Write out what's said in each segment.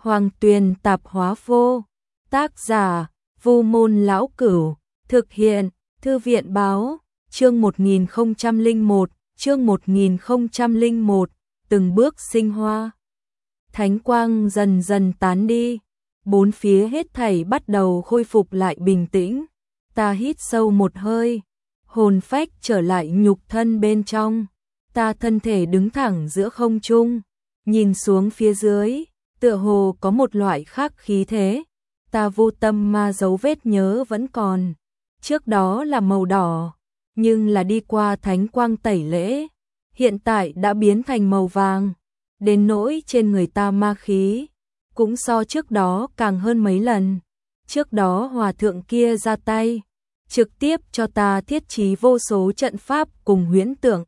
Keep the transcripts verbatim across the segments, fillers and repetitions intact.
Hoàng Tuyền Tạp Hóa Vô. Tác giả: Vu Môn Lão Cửu. Thực hiện: Thư viện Báo. Chương một nghìn không trăm lẻ một, chương một nghìn không trăm lẻ một, từng bước sinh hoa. Thánh quang dần dần tán đi, bốn phía hết thảy bắt đầu khôi phục lại bình tĩnh. Ta hít sâu một hơi, hồn phách trở lại nhục thân bên trong. Ta thân thể đứng thẳng giữa không trung, nhìn xuống phía dưới, tựa hồ có một loại khác khí thế. Ta vô tâm mà dấu vết nhớ vẫn còn. Trước đó là màu đỏ, nhưng là đi qua thánh quang tẩy lễ, hiện tại đã biến thành màu vàng. Đến nỗi trên người ta ma khí cũng so trước đó càng hơn mấy lần. Trước đó hòa thượng kia ra tay, trực tiếp cho ta thiết trí vô số trận pháp cùng huyễn tượng.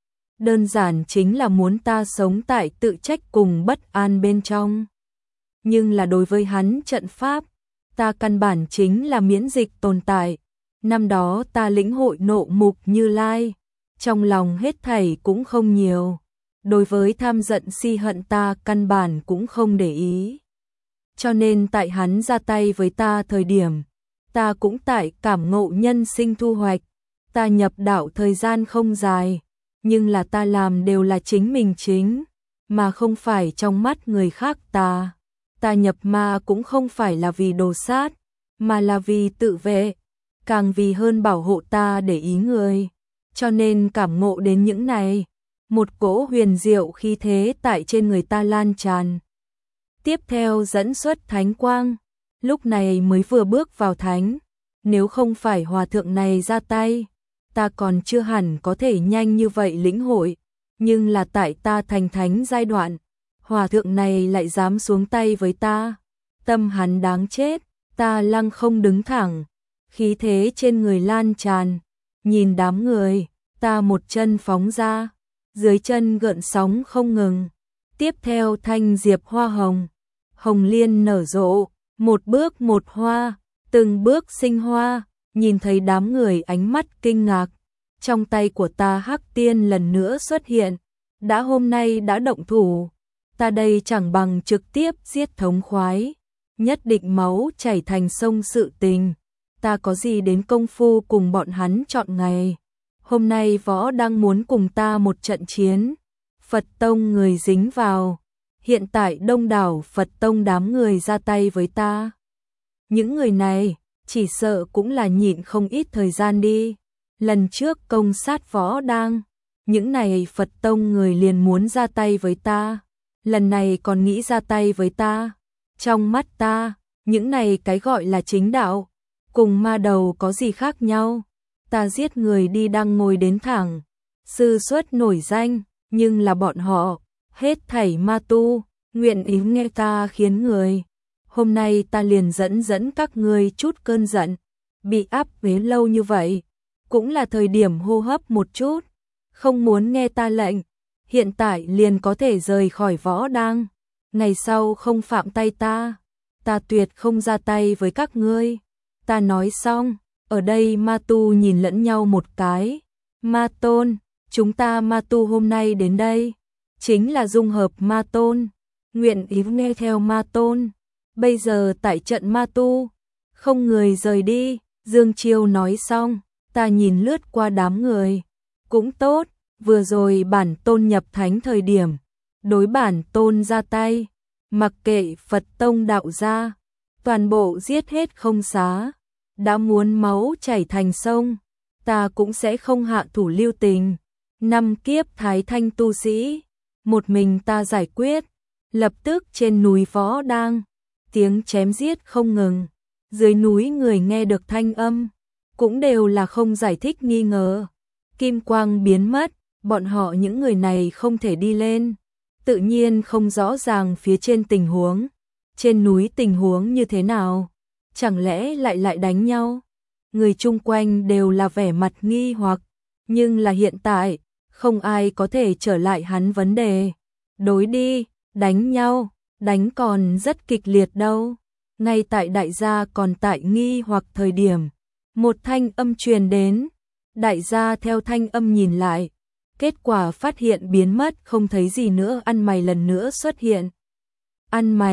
Đơn giản chính là muốn ta sống tại tự trách cùng bất an bên trong. Nhưng là đối với hắn trận pháp, ta căn bản chính là miễn dịch tồn tại. Năm đó ta lĩnh hội nộ mục Như Lai, trong lòng hết thảy cũng không nhiều. Đối với tham giận si hận ta căn bản cũng không để ý. Cho nên tại hắn ra tay với ta thời điểm, ta cũng tại cảm ngộ nhân sinh thu hoạch. Ta nhập đạo thời gian không dài, nhưng là ta làm đều là chính mình chính, mà không phải trong mắt người khác ta. Ta nhập ma cũng không phải là vì đồ sát, mà là vì tự vệ, càng vì hơn bảo hộ ta để ý người. Cho nên cảm ngộ đến những này, một cỗ huyền diệu khí thế tại trên người ta lan tràn. Tiếp theo dẫn xuất thánh quang, lúc này mới vừa bước vào thánh. Nếu không phải hòa thượng này ra tay, ta còn chưa hẳn có thể nhanh như vậy lĩnh hội. Nhưng là tại ta thành thánh giai đoạn, hòa thượng này lại dám xuống tay với ta. Tâm hắn đáng chết, ta lăng không đứng thẳng, khí thế trên người lan tràn. Nhìn đám người, ta một chân phóng ra, dưới chân gợn sóng không ngừng. Tiếp theo thanh diệp hoa hồng, hồng liên nở rộ, một bước một hoa, từng bước sinh hoa. Nhìn thấy đám người ánh mắt kinh ngạc, trong tay của ta hắc tiên lần nữa xuất hiện. Đã hôm nay đã động thủ, ta đây chẳng bằng trực tiếp giết thống khoái, nhất định máu chảy thành sông sự tình. Ta có gì đến công phu cùng bọn hắn chọn ngày. Hôm nay võ đang muốn cùng ta một trận chiến. Phật tông người dính vào, hiện tại đông đảo Phật tông đám người ra tay với ta. Những người này chỉ sợ cũng là nhịn không ít thời gian đi. Lần trước công sát võ đang, những này Phật tông người liền muốn ra tay với ta. Lần này còn nghĩ ra tay với ta. Trong mắt ta, những này cái gọi là chính đạo, cùng ma đầu có gì khác nhau. Ta giết người đi đang ngồi đến thẳng, sư xuất nổi danh, nhưng là bọn họ, hết thảy ma tu, nguyện ý nghe ta khiến người. Hôm nay ta liền dẫn dẫn các ngươi chút cơn giận, bị áp bế lâu như vậy, cũng là thời điểm hô hấp một chút, không muốn nghe ta lệnh, hiện tại liền có thể rời khỏi võ đang, ngày sau không phạm tay ta, ta tuyệt không ra tay với các ngươi. Ta nói xong, ở đây ma tu nhìn lẫn nhau một cái. Ma tôn, chúng ta ma tu hôm nay đến đây, chính là dung hợp ma tôn, nguyện ý nghe theo ma tôn. Bây giờ tại trận ma tu, không người rời đi. Dương Chiêu nói xong, ta nhìn lướt qua đám người. Cũng tốt, vừa rồi bản tôn nhập thánh thời điểm, đối bản tôn ra tay, mặc kệ Phật tông đạo gia, toàn bộ giết hết không xá. Đã muốn máu chảy thành sông, ta cũng sẽ không hạ thủ lưu tình. Năm kiếp thái thanh tu sĩ, một mình ta giải quyết. Lập tức trên núi võ đang, tiếng chém giết không ngừng. Dưới núi người nghe được thanh âm, cũng đều là không giải thích nghi ngờ. Kim quang biến mất, bọn họ những người này không thể đi lên. Tự nhiên không rõ ràng phía trên tình huống. Trên núi tình huống như thế nào? Chẳng lẽ lại lại đánh nhau? Người chung quanh đều là vẻ mặt nghi hoặc, nhưng là hiện tại, không ai có thể trở lại hắn vấn đề. Đối đi, đánh nhau, đánh còn rất kịch liệt đâu. Ngay tại đại gia còn tại nghi hoặc thời điểm, một thanh âm truyền đến. Đại gia theo thanh âm nhìn lại, kết quả phát hiện biến mất không thấy gì nữa. Ăn mày lần nữa xuất hiện. Ăn mày,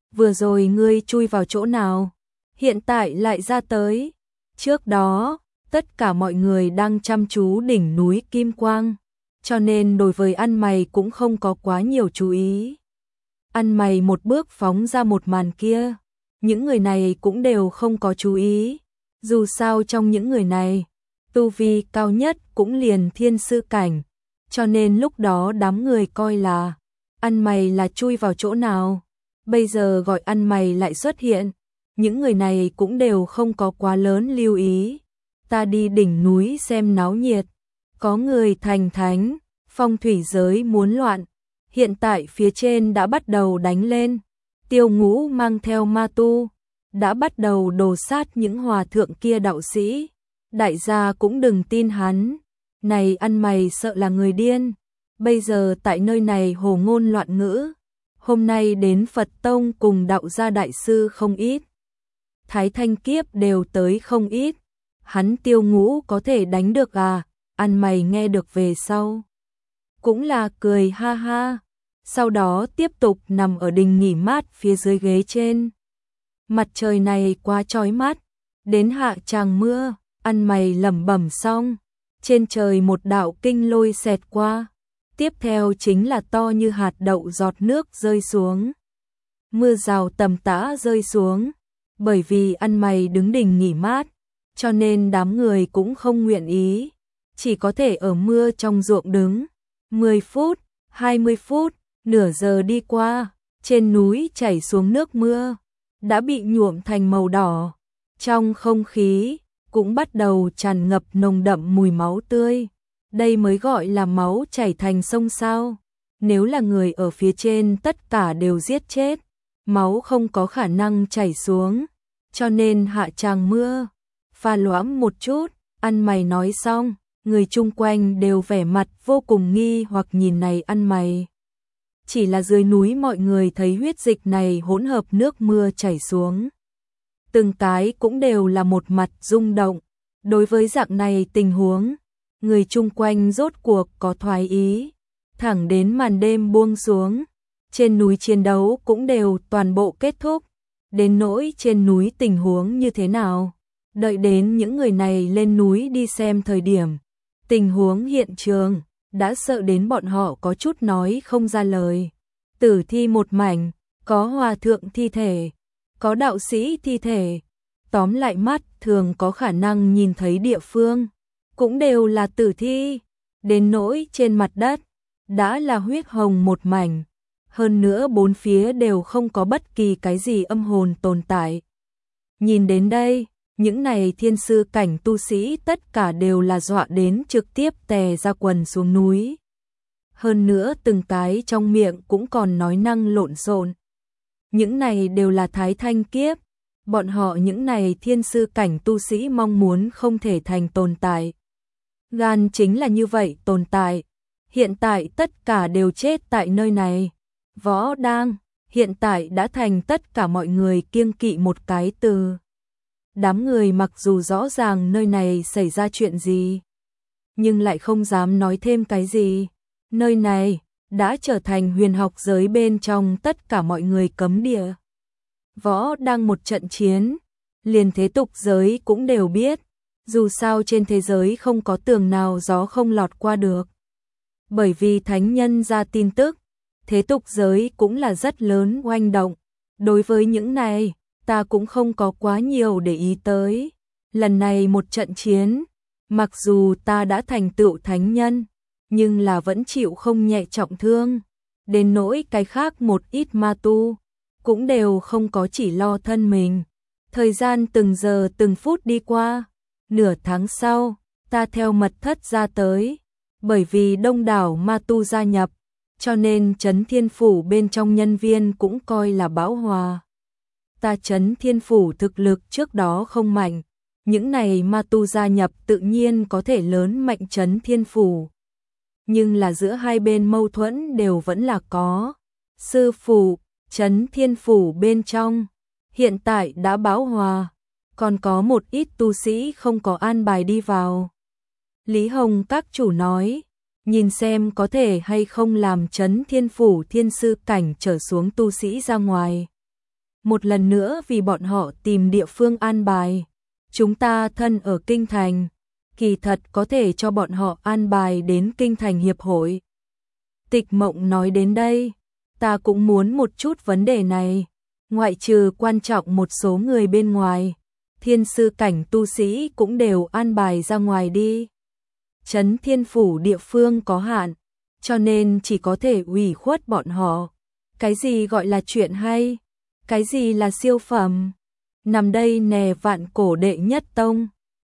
vừa rồi ngươi chui vào chỗ nào, hiện tại lại ra tới. Trước đó, tất cả mọi người đang chăm chú đỉnh núi Kim Quang, cho nên đối với ăn mày cũng không có quá nhiều chú ý. Ăn mày một bước phóng ra một màn kia, những người này cũng đều không có chú ý. Dù sao trong những người này, tu vi cao nhất cũng liền thiên sư cảnh, cho nên lúc đó đám người coi là ăn mày là chui vào chỗ nào. Bây giờ gọi ăn mày lại xuất hiện, những người này cũng đều không có quá lớn lưu ý. Ta đi đỉnh núi xem náo nhiệt, có người thành thánh, phong thủy giới muốn loạn, hiện tại phía trên đã bắt đầu đánh lên. Tiêu Ngũ mang theo ma tu, đã bắt đầu đồ sát những hòa thượng kia đạo sĩ. Đại gia cũng đừng tin hắn, này ăn mày sợ là người điên. Bây giờ tại nơi này hồ ngôn loạn ngữ, hôm nay đến Phật Tông cùng đạo gia đại sư không ít. Thái Thanh Kiếp đều tới không ít, hắn Tiêu Ngũ có thể đánh được à? Ăn mày nghe được về sau cũng là cười ha ha, sau đó tiếp tục nằm ở đình nghỉ mát phía dưới ghế trên. Mặt trời này quá chói mắt, đến hạ tràng mưa, ăn mày lẩm bẩm xong, trên trời một đạo kinh lôi xẹt qua, tiếp theo chính là to như hạt đậu giọt nước rơi xuống. Mưa rào tầm tã rơi xuống, bởi vì ăn mày đứng đình nghỉ mát, cho nên đám người cũng không nguyện ý, chỉ có thể ở mưa trong ruộng đứng. mười phút, hai mươi phút, nửa giờ đi qua, trên núi chảy xuống nước mưa, đã bị nhuộm thành màu đỏ. Trong không khí cũng bắt đầu tràn ngập nồng đậm mùi máu tươi. Đây mới gọi là máu chảy thành sông sao. Nếu là người ở phía trên tất cả đều giết chết, máu không có khả năng chảy xuống, cho nên hạ tràng mưa pha loãng một chút. Ăn mày nói xong, người chung quanh đều vẻ mặt vô cùng nghi hoặc nhìn này ăn mày. Chỉ là dưới núi mọi người thấy huyết dịch này hỗn hợp nước mưa chảy xuống, từng cái cũng đều là một mặt rung động. Đối với dạng này tình huống, người chung quanh rốt cuộc có thoái ý. Thẳng đến màn đêm buông xuống, trên núi chiến đấu cũng đều toàn bộ kết thúc. Đến nỗi trên núi tình huống như thế nào, đợi đến những người này lên núi đi xem thời điểm, tình huống hiện trường đã sợ đến bọn họ có chút nói không ra lời. Tử thi một mảnh, có hòa thượng thi thể, có đạo sĩ thi thể, tóm lại mắt thường có khả năng nhìn thấy địa phương, cũng đều là tử thi. Đến nỗi trên mặt đất, đã là huyết hồng một mảnh, hơn nữa bốn phía đều không có bất kỳ cái gì âm hồn tồn tại. Nhìn đến đây, những này thiên sư cảnh tu sĩ tất cả đều là dọa đến trực tiếp tè ra quần xuống núi. Hơn nữa từng cái trong miệng cũng còn nói năng lộn xộn. Những này đều là Thái Thanh Kiếp, bọn họ những này thiên sư cảnh tu sĩ mong muốn không thể thành tồn tại. Gan chính là như vậy tồn tại, hiện tại tất cả đều chết tại nơi này. Võ Đang, hiện tại đã thành tất cả mọi người kiêng kỵ một cái từ. Đám người mặc dù rõ ràng nơi này xảy ra chuyện gì, nhưng lại không dám nói thêm cái gì. Nơi này đã trở thành huyền học giới bên trong tất cả mọi người cấm địa. Võ Đang một trận chiến, liền thế tục giới cũng đều biết, dù sao trên thế giới không có tường nào gió không lọt qua được. Bởi vì thánh nhân ra tin tức, thế tục giới cũng là rất lớn oanh động. Đối với những này, ta cũng không có quá nhiều để ý tới. Lần này một trận chiến, mặc dù ta đã thành tựu thánh nhân, nhưng là vẫn chịu không nhẹ trọng thương. Đến nỗi cái khác một ít ma tu, cũng đều không có chỉ lo thân mình. Thời gian từng giờ từng phút đi qua, nửa tháng sau, ta theo mật thất ra tới. Bởi vì đông đảo ma tu gia nhập, cho nên Trấn Thiên Phủ bên trong nhân viên cũng coi là bão hòa. Ta Trấn Thiên Phủ thực lực trước đó không mạnh, những này ma tu gia nhập tự nhiên có thể lớn mạnh Trấn Thiên Phủ. Nhưng là giữa hai bên mâu thuẫn đều vẫn là có. Sư phụ, Trấn Thiên Phủ bên trong, hiện tại đã bão hòa, còn có một ít tu sĩ không có an bài đi vào. Lý Hồng các chủ nói, nhìn xem có thể hay không làm Trấn Thiên Phủ thiên sư cảnh trở xuống tu sĩ ra ngoài. một lần nữa vì bọn họ tìm địa phương an bài. Chúng ta thân ở Kinh Thành, kỳ thật có thể cho bọn họ an bài đến Kinh Thành Hiệp hội. Tịch Mộng nói đến đây, ta cũng muốn một chút vấn đề này, ngoại trừ quan trọng một số người bên ngoài, thiên sư cảnh tu sĩ cũng đều an bài ra ngoài đi. Trấn Thiên Phủ địa phương có hạn, cho nên chỉ có thể ủy khuất bọn họ. Cái gì gọi là chuyện hay? Cái gì là siêu phẩm? Nằm đây nè vạn cổ đệ nhất tông.